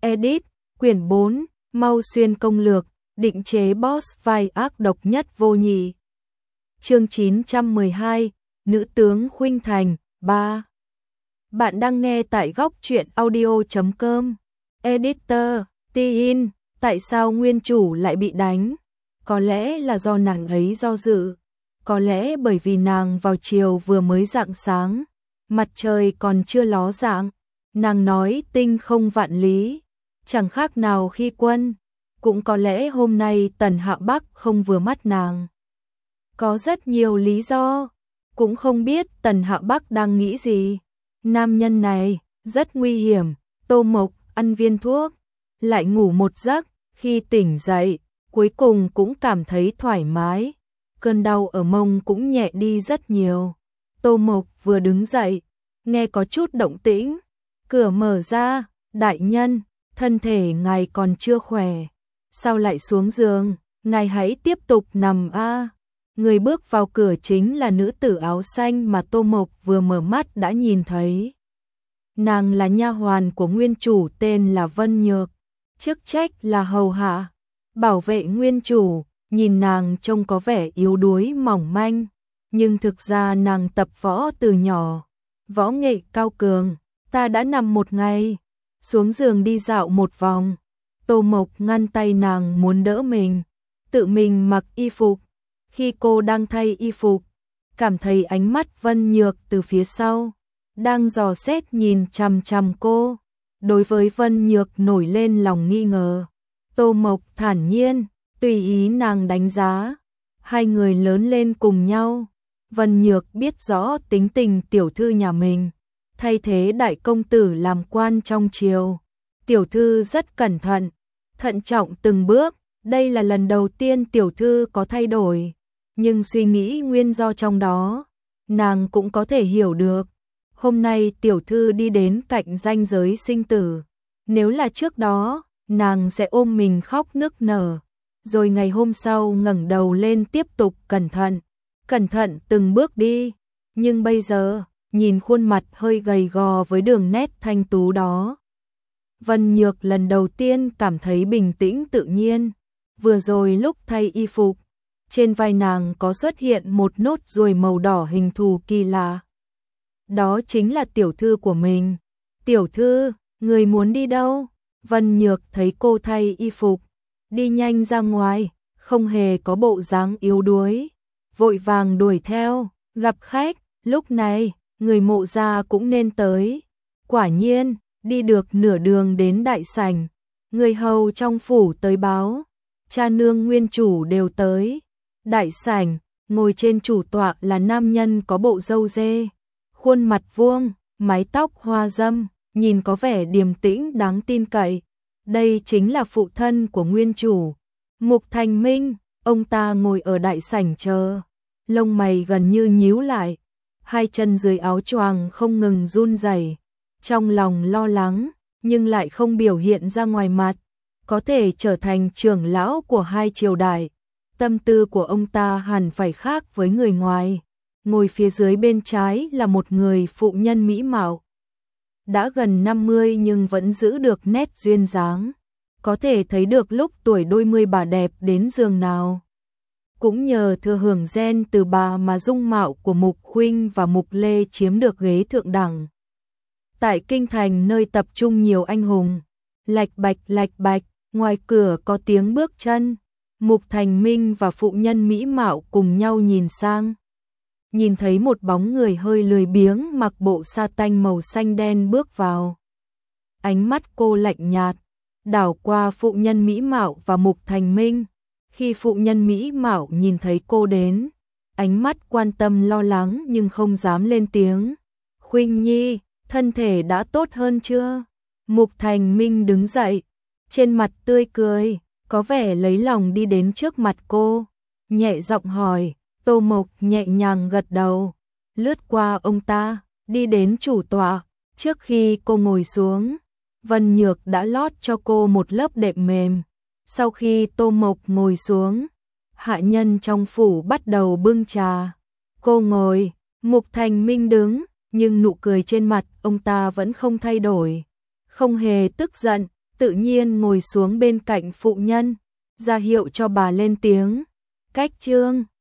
Edit, quyển 4, Mau Xuyên công lược, định chế boss vai ác độc nhất vô nhị. Chương 912, Nữ tướng Khuynh Thành, 3. Bạn đang nghe tại góc truyện audio.com. Editor, Tin, tại sao nguyên chủ lại bị đánh? Có lẽ là do nàng ấy do dự. Có lẽ bởi vì nàng vào chiều vừa mới rạng sáng, mặt trời còn chưa ló dạng. Nàng nói tinh không vạn lý, chẳng khác nào khi quân. Cũng có lẽ hôm nay Tần Hạo Bắc không vừa mắt nàng. Có rất nhiều lý do, cũng không biết Tần Hạo Bắc đang nghĩ gì. Nam nhân này rất nguy hiểm. Tô Mộc ăn viên thuốc, lại ngủ một giấc, khi tỉnh dậy, cuối cùng cũng cảm thấy thoải mái. Cơn đau ở mông cũng nhẹ đi rất nhiều. Tô Mộc vừa đứng dậy, nghe có chút động tĩnh, cửa mở ra, đại nhân, thân thể ngài còn chưa khỏe, sao lại xuống giường, ngài hãy tiếp tục nằm a. Người bước vào cửa chính là nữ tử áo xanh mà Tô Mộc vừa mở mắt đã nhìn thấy. Nàng là nha hoàn của nguyên chủ tên là Vân Nhược, chức trách là hầu hạ, bảo vệ nguyên chủ. Nhìn nàng trông có vẻ yếu đuối mỏng manh, nhưng thực ra nàng tập võ từ nhỏ, võ nghệ cao cường. Ta đã nằm một ngày, xuống giường đi dạo một vòng. Tô Mộc ngăn tay nàng muốn đỡ mình, tự mình mặc y phục. Khi cô đang thay y phục, cảm thấy ánh mắt Vân Nhược từ phía sau, đang dò xét nhìn chằm chằm cô. Đối với Vân Nhược nổi lên lòng nghi ngờ. Tô Mộc thản nhiên, tùy ý nàng đánh giá. Hai người lớn lên cùng nhau. Vân Nhược biết rõ tính tình tiểu thư nhà mình, thay thế đại công tử làm quan trong triều. Tiểu thư rất cẩn thận, thận trọng từng bước. Đây là lần đầu tiên tiểu thư có thay đổi, nhưng suy nghĩ nguyên do trong đó, nàng cũng có thể hiểu được. Hôm nay tiểu thư đi đến cạnh ranh giới sinh tử. Nếu là trước đó, nàng sẽ ôm mình khóc nức nở. Rồi ngày hôm sau ngẩng đầu lên tiếp tục cẩn thận từng bước đi. Nhưng bây giờ, nhìn khuôn mặt hơi gầy gò với đường nét thanh tú đó, Vân Nhược lần đầu tiên cảm thấy bình tĩnh tự nhiên. Vừa rồi lúc thay y phục, trên vai nàng có xuất hiện một nốt ruồi màu đỏ hình thù kỳ lạ. Đó chính là tiểu thư của mình. Tiểu thư, người muốn đi đâu? Vân Nhược thấy cô thay y phục, đi nhanh ra ngoài, không hề có bộ dáng yếu đuối, vội vàng đuổi theo. Gặp khách, lúc này, người Mộ gia cũng nên tới. Quả nhiên, đi được nửa đường đến đại sảnh, người hầu trong phủ tới báo, cha nương nguyên chủ đều tới. Đại sảnh, ngồi trên chủ tọa là nam nhân có bộ râu dê, khuôn mặt vuông, mái tóc hoa dâm, nhìn có vẻ điềm tĩnh đáng tin cậy. Đây chính là phụ thân của nguyên chủ, Mục Thành Minh. Ông ta ngồi ở đại sảnh chờ, lông mày gần như nhíu lại, hai chân dưới áo choàng không ngừng run rẩy, trong lòng lo lắng nhưng lại không biểu hiện ra ngoài mặt. Có thể trở thành trưởng lão của hai triều đại, tâm tư của ông ta hẳn phải khác với người ngoài. Ngồi phía dưới bên trái là một người phụ nhân mỹ mạo, đã gần 50 nhưng vẫn giữ được nét duyên dáng, có thể thấy được lúc tuổi đôi mươi bà đẹp đến giường nào. Cũng nhờ thừa hưởng gen từ bà mà dung mạo của Mục Khuynh và Mục Lê chiếm được ghế thượng đẳng. Tại kinh thành nơi tập trung nhiều anh hùng, lạch bạch, ngoài cửa có tiếng bước chân. Mục Thành Minh và phụ nhân mỹ mạo cùng nhau nhìn sang, nhìn thấy một bóng người hơi lười biếng mặc bộ sa tanh màu xanh đen bước vào. Ánh mắt cô lạnh nhạt, đảo qua phụ nhân mỹ mạo và Mục Thành Minh. Khi phụ nhân mỹ mạo nhìn thấy cô đến, ánh mắt quan tâm lo lắng nhưng không dám lên tiếng. Khuynh Nhi, thân thể đã tốt hơn chưa? Mục Thành Minh đứng dậy, trên mặt tươi cười, có vẻ lấy lòng đi đến trước mặt cô, nhẹ giọng hỏi. Tô Mộc nhẹ nhàng gật đầu, lướt qua ông ta, đi đến chủ tọa. Trước khi cô ngồi xuống, Vân Nhược đã lót cho cô một lớp đệm mềm. Sau khi Tô Mộc ngồi xuống, hạ nhân trong phủ bắt đầu bưng trà. Cô ngồi, Mục Thành Minh đứng, nhưng nụ cười trên mặt ông ta vẫn không thay đổi, không hề tức giận, tự nhiên ngồi xuống bên cạnh phụ nhân, ra hiệu cho bà lên tiếng. Cách chương